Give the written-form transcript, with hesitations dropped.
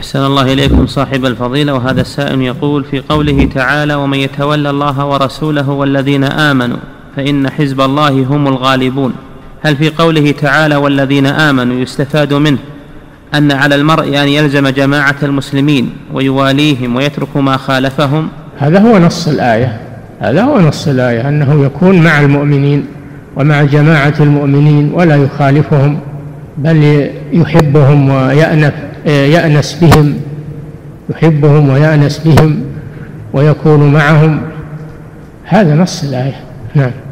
أحسن الله إليكم صاحب الفضيلة. وهذا السائل يقول: في قوله تعالى: ومن يتولى الله ورسوله والذين آمنوا فإن حزب الله هم الغالبون، هل في قوله تعالى والذين آمنوا يستفاد منه أن على المرء أن يلزم جماعة المسلمين ويواليهم ويترك ما خالفهم؟ هذا هو نص الآية أنه يكون مع المؤمنين ومع جماعة المؤمنين ولا يخالفهم، بل يحبهم ويأنس بهم ويكون معهم. هذا نص الآية. نعم.